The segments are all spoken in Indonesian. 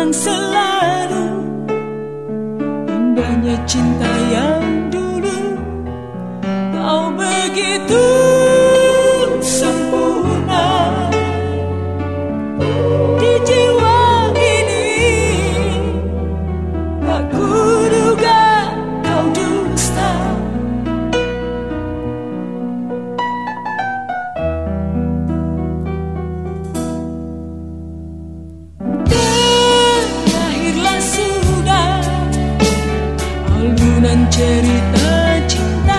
kenang selalu indahnya cinta yang dulu. Kau begitu sempurna di jiwa ini, tak kuduga kau dusta. Berakhirlah sudah alunan cerita cinta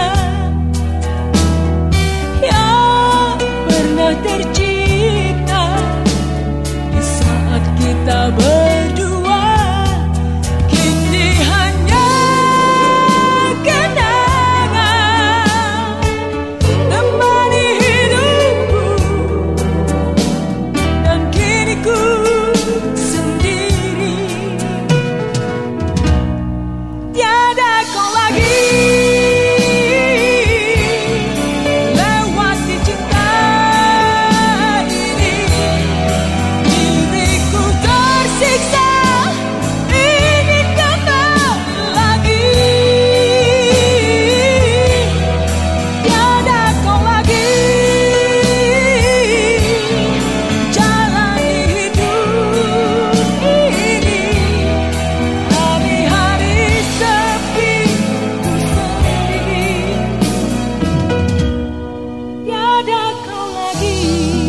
yang pernah tercipta di saat kita berdua. Kini hanya kenangan temani hidupku, dan kini ku sendiri. Tiada kau lagi lewati cinta ini. Diriku tersiksa, ingin kembali lagi. Tiada kau lagi jalani hidup ini. Hari-hari sepi ku sendiri. Tiada kau lagi.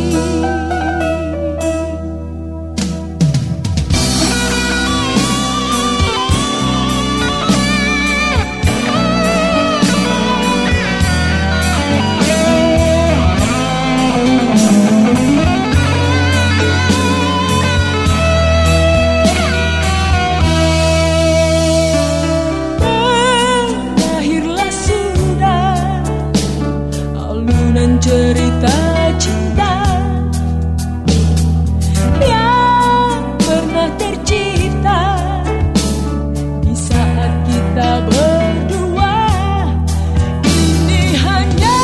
Berakhirlah sudah alunan cerita cinta yang pernah tercipta di saat kita berdua. Ini hanya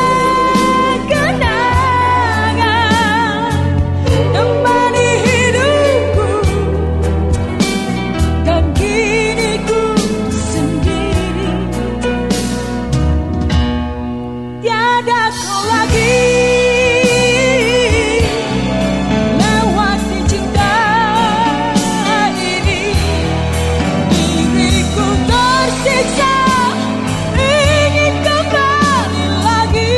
kenangan temani hidupku, dan kini ku sendiri. Tiada kau lagi lewati cinta ini. Diriku tersiksa, ingin kembali lagi.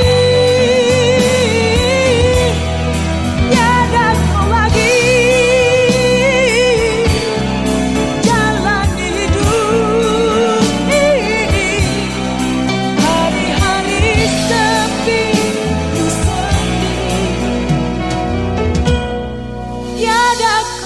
Tiada kau lagi jalani hidup ini. Hari-hari sepi ku sendiri. Tiada